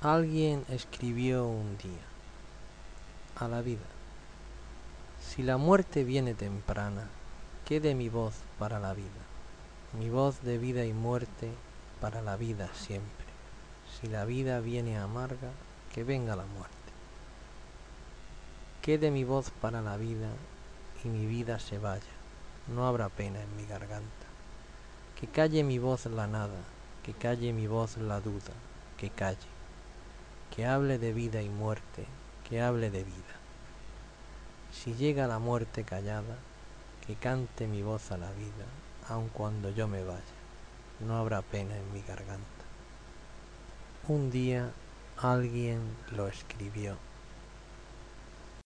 Alguien escribió un día a la vida: si la muerte viene temprana, quede mi voz para la vida, mi voz de vida y muerte para la vida siempre. Si la vida viene amarga, que venga la muerte. Quede mi voz para la vida y mi vida se vaya, no habrá pena en mi garganta. Que calle mi voz la nada, que calle mi voz la duda, que calle. Que hable de vida y muerte, que hable de vida. Si llega la muerte callada, que cante mi voz a la vida, aun cuando yo me vaya, no habrá pena en mi garganta. Un día alguien lo escribió.